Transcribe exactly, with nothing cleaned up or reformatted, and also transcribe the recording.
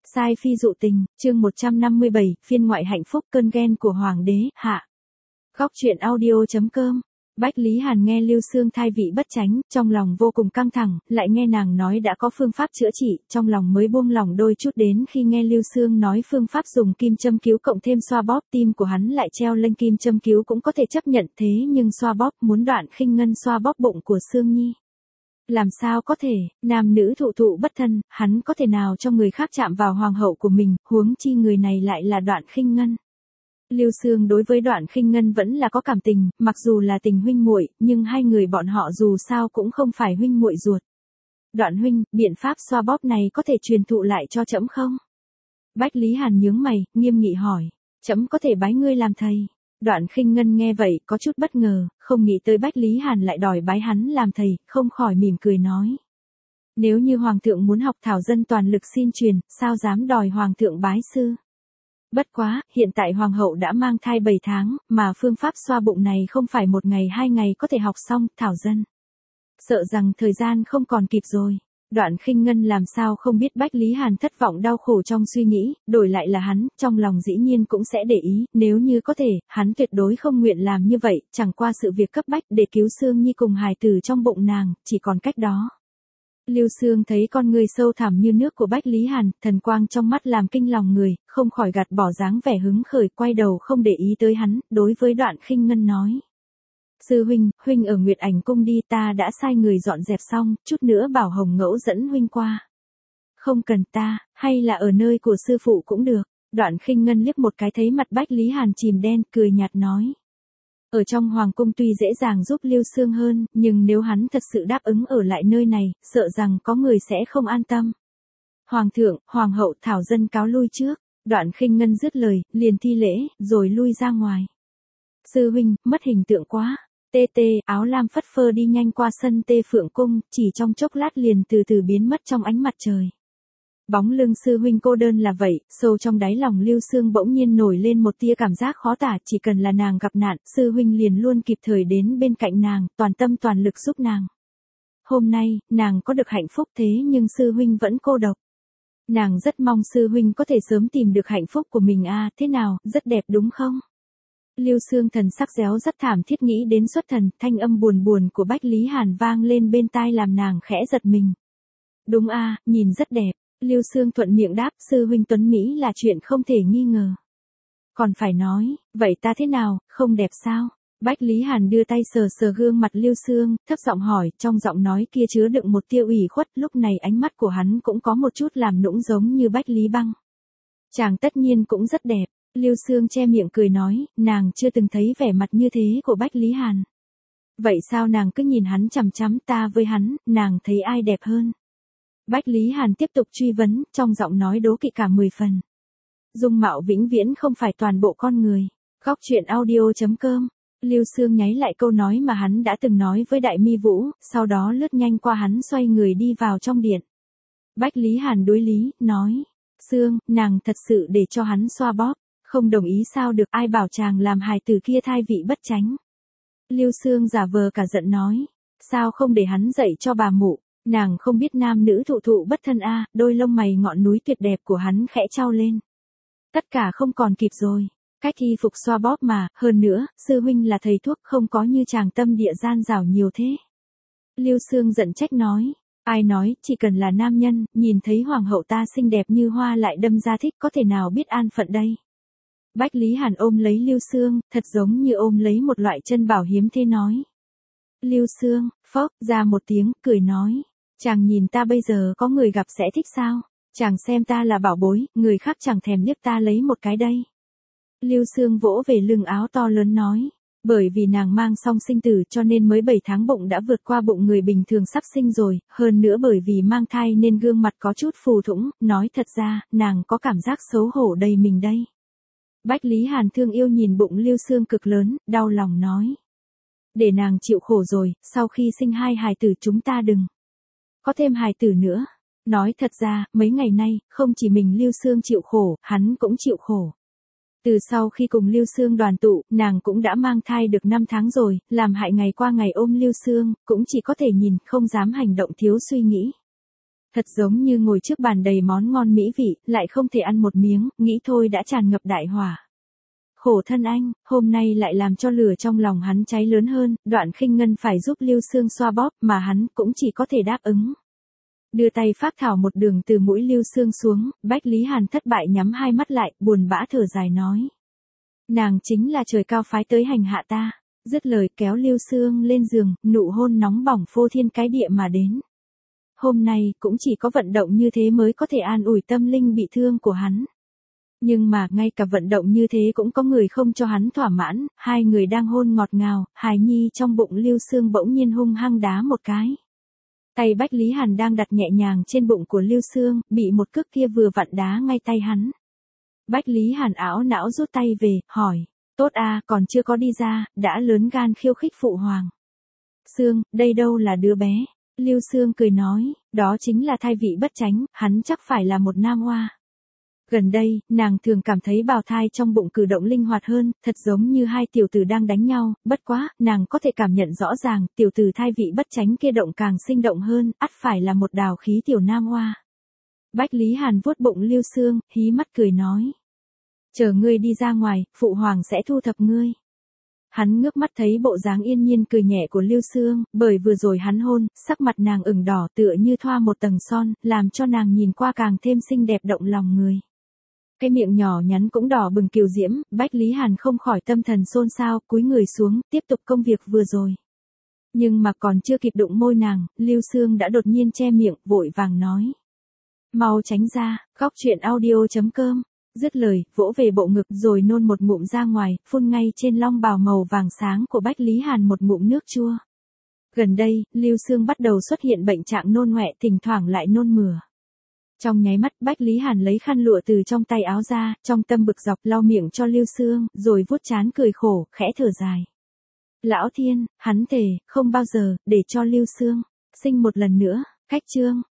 Sai phi dụ tình, chương một trăm năm mươi bảy, phiên ngoại hạnh phúc cơn ghen của hoàng đế, hạ. Góc truyện audio.com. Bách Lý Hàn nghe Lưu Xương thai vị bất chánh, trong lòng vô cùng căng thẳng, lại nghe nàng nói đã có phương pháp chữa trị, trong lòng mới buông lòng đôi chút, đến khi nghe Lưu Xương nói phương pháp dùng kim châm cứu cộng thêm xoa bóp, tim của hắn lại treo lên. Kim châm cứu cũng có thể chấp nhận, thế nhưng xoa bóp, muốn Đoạn Khinh Ngân xoa bóp bụng của Xương Nhi. Làm sao có thể, nam nữ thụ thụ bất thân, hắn có thể nào cho người khác chạm vào hoàng hậu của mình, huống chi người này lại là Đoạn Khinh Ngân. Lưu Xương đối với Đoạn Khinh Ngân vẫn là có cảm tình, mặc dù là tình huynh muội, nhưng hai người bọn họ dù sao cũng không phải huynh muội ruột. Đoạn huynh, biện pháp xoa bóp này có thể truyền thụ lại cho trẫm không? Bách Lý Hàn nhướng mày, nghiêm nghị hỏi. Trẫm có thể bái ngươi làm thầy. Đoạn Khinh Ngân nghe vậy, có chút bất ngờ, không nghĩ tới Bách Lý Hàn lại đòi bái hắn làm thầy, không khỏi mỉm cười nói. Nếu như hoàng thượng muốn học thảo dân toàn lực xin truyền, sao dám đòi hoàng thượng bái sư? Bất quá, hiện tại hoàng hậu đã mang thai bảy tháng, mà phương pháp xoa bụng này không phải một ngày hai ngày có thể học xong, thảo dân. Sợ rằng thời gian không còn kịp rồi. Đoạn Khinh Ngân làm sao không biết Bách Lý Hàn thất vọng đau khổ trong suy nghĩ, đổi lại là hắn, trong lòng dĩ nhiên cũng sẽ để ý, nếu như có thể, hắn tuyệt đối không nguyện làm như vậy, chẳng qua sự việc cấp bách để cứu Xương Nhi cùng hài tử trong bụng nàng, chỉ còn cách đó. Lưu Xương thấy con người sâu thẳm như nước của Bách Lý Hàn, thần quang trong mắt làm kinh lòng người, không khỏi gạt bỏ dáng vẻ hứng khởi, quay đầu không để ý tới hắn, đối với Đoạn Khinh Ngân nói. Sư huynh, huynh ở Nguyệt Ảnh cung đi, ta đã sai người dọn dẹp xong, chút nữa bảo Hồng Ngẫu dẫn huynh qua. Không cần ta, hay là ở nơi của sư phụ cũng được. Đoạn Khinh Ngân liếc một cái thấy mặt Bách Lý Hàn chìm đen, cười nhạt nói. Ở trong hoàng cung tuy dễ dàng giúp Lưu Xương hơn, nhưng nếu hắn thật sự đáp ứng ở lại nơi này, sợ rằng có người sẽ không an tâm. Hoàng thượng, hoàng hậu, thảo dân cáo lui trước. Đoạn Khinh Ngân dứt lời, liền thi lễ, rồi lui ra ngoài. Sư huynh, mất hình tượng quá. Tê tê, áo lam phất phơ đi nhanh qua sân Tê Phượng cung, chỉ trong chốc lát liền từ từ biến mất trong ánh mặt trời. Bóng lưng sư huynh cô đơn là vậy, sâu trong đáy lòng Lưu Xương bỗng nhiên nổi lên một tia cảm giác khó tả, chỉ cần là nàng gặp nạn, sư huynh liền luôn kịp thời đến bên cạnh nàng, toàn tâm toàn lực giúp nàng. Hôm nay, nàng có được hạnh phúc thế nhưng sư huynh vẫn cô độc. Nàng rất mong sư huynh có thể sớm tìm được hạnh phúc của mình a, à, thế nào, rất đẹp đúng không? Lưu Xương thần sắc réo rất thảm thiết nghĩ đến xuất thần, thanh âm buồn buồn của Bách Lý Hàn vang lên bên tai làm nàng khẽ giật mình. Đúng a, à, nhìn rất đẹp. Lưu Xương thuận miệng đáp, sư huynh tuấn Mỹ là chuyện không thể nghi ngờ. Còn phải nói, vậy ta thế nào, không đẹp sao? Bách Lý Hàn đưa tay sờ sờ gương mặt Lưu Xương, thấp giọng hỏi, trong giọng nói kia chứa đựng một tia ủy khuất, lúc này ánh mắt của hắn cũng có một chút làm nũng giống như Bách Lý Băng. Chàng tất nhiên cũng rất đẹp. Lưu Xương che miệng cười nói, nàng chưa từng thấy vẻ mặt như thế của Bách Lý Hàn. Vậy sao nàng cứ nhìn hắn chằm chằm, ta với hắn, nàng thấy ai đẹp hơn? Bách Lý Hàn tiếp tục truy vấn, trong giọng nói đố kỵ cả mười phần. Dung mạo vĩnh viễn không phải toàn bộ con người. Góc truyện audio.com. Lưu Xương nháy lại câu nói mà hắn đã từng nói với Đại Mi Vũ, sau đó lướt nhanh qua hắn xoay người đi vào trong điện. Bách Lý Hàn đối lý, nói. Xương, nàng thật sự để cho hắn xoa bóp. Không đồng ý sao được, ai bảo chàng làm hài tử kia thai vị bất chánh. Lưu Xương giả vờ cả giận nói. Sao không để hắn dạy cho bà mụ, nàng không biết nam nữ thụ thụ bất thân a, à, đôi lông mày ngọn núi tuyệt đẹp của hắn khẽ trao lên. Tất cả không còn kịp rồi. Cách y phục xoa bóp mà, hơn nữa, sư huynh là thầy thuốc không có như chàng tâm địa gian dảo nhiều thế. Lưu Xương giận trách nói. Ai nói, chỉ cần là nam nhân, nhìn thấy hoàng hậu ta xinh đẹp như hoa lại đâm ra thích, có thể nào biết an phận đây. Bách Lý Hàn ôm lấy Lưu Xương, thật giống như ôm lấy một loại chân bảo hiếm thế nói. Lưu Xương, phốc, ra một tiếng, cười nói. Chàng nhìn ta bây giờ có người gặp sẽ thích sao? Chàng xem ta là bảo bối, người khác chẳng thèm liếc ta lấy một cái đây. Lưu Xương vỗ về lưng áo to lớn nói. Bởi vì nàng mang song sinh tử cho nên mới bảy tháng bụng đã vượt qua bụng người bình thường sắp sinh rồi, hơn nữa bởi vì mang thai nên gương mặt có chút phù thủng, nói thật ra, nàng có cảm giác xấu hổ đầy mình đây. Bách Lý Hàn thương yêu nhìn bụng Lưu Xương cực lớn, đau lòng nói. Để nàng chịu khổ rồi, sau khi sinh hai hài tử chúng ta đừng có thêm hài tử nữa. Nói thật ra, mấy ngày nay, không chỉ mình Lưu Xương chịu khổ, hắn cũng chịu khổ. Từ sau khi cùng Lưu Xương đoàn tụ, nàng cũng đã mang thai được năm tháng rồi, làm hại ngày qua ngày ôm Lưu Xương, cũng chỉ có thể nhìn, không dám hành động thiếu suy nghĩ. Thật giống như ngồi trước bàn đầy món ngon mỹ vị, lại không thể ăn một miếng, nghĩ thôi đã tràn ngập đại hỏa. Khổ thân anh, hôm nay lại làm cho lửa trong lòng hắn cháy lớn hơn, Đoạn Khinh Ngân phải giúp Lưu Xương xoa bóp, mà hắn cũng chỉ có thể đáp ứng. Đưa tay phác thảo một đường từ mũi Lưu Xương xuống, Bách Lý Hàn thất bại nhắm hai mắt lại, buồn bã thở dài nói. Nàng chính là trời cao phái tới hành hạ ta. Dứt lời kéo Lưu Xương lên giường, nụ hôn nóng bỏng phô thiên cái địa mà đến. Hôm nay cũng chỉ có vận động như thế mới có thể an ủi tâm linh bị thương của hắn. Nhưng mà ngay cả vận động như thế cũng có người không cho hắn thỏa mãn, hai người đang hôn ngọt ngào, hài nhi trong bụng Lưu Xương bỗng nhiên hung hăng đá một cái. Tay Bách Lý Hàn đang đặt nhẹ nhàng trên bụng của Lưu Xương, bị một cước kia vừa vặn đá ngay tay hắn. Bách Lý Hàn ảo não rút tay về, hỏi, tốt à, còn chưa có đi ra, đã lớn gan khiêu khích phụ hoàng. Xương, đây đâu là đứa bé. Lưu Xương cười nói, đó chính là thai vị bất chánh, hắn chắc phải là một nam hoa. Gần đây, nàng thường cảm thấy bào thai trong bụng cử động linh hoạt hơn, thật giống như hai tiểu tử đang đánh nhau, bất quá, nàng có thể cảm nhận rõ ràng, tiểu tử thai vị bất chánh kia động càng sinh động hơn, ắt phải là một đào khí tiểu nam hoa. Bách Lý Hàn vuốt bụng Lưu Xương, hí mắt cười nói. Chờ ngươi đi ra ngoài, phụ hoàng sẽ thu thập ngươi. Hắn ngước mắt thấy bộ dáng yên nhiên cười nhẹ của Lưu Xương, bởi vừa rồi hắn hôn, sắc mặt nàng ửng đỏ tựa như thoa một tầng son, làm cho nàng nhìn qua càng thêm xinh đẹp động lòng người. Cái miệng nhỏ nhắn cũng đỏ bừng kiều diễm, Bách Lý Hàn không khỏi tâm thần xôn xao, cúi người xuống, tiếp tục công việc vừa rồi. Nhưng mà còn chưa kịp đụng môi nàng, Lưu Xương đã đột nhiên che miệng, vội vàng nói. Mau tránh ra, góc truyện audio chấm com. Dứt lời, vỗ về bộ ngực rồi nôn một ngụm ra ngoài, phun ngay trên long bào màu vàng sáng của Bách Lý Hàn một ngụm nước chua. Gần đây, Lưu Xương bắt đầu xuất hiện bệnh trạng nôn ngoẹ, thỉnh thoảng lại nôn mửa. Trong nháy mắt, Bách Lý Hàn lấy khăn lụa từ trong tay áo ra, trong tâm bực dọc lau miệng cho Lưu Xương, rồi vuốt trán cười khổ, khẽ thở dài. Lão thiên, hắn thề, không bao giờ, để cho Lưu Xương sinh một lần nữa. Khách chương.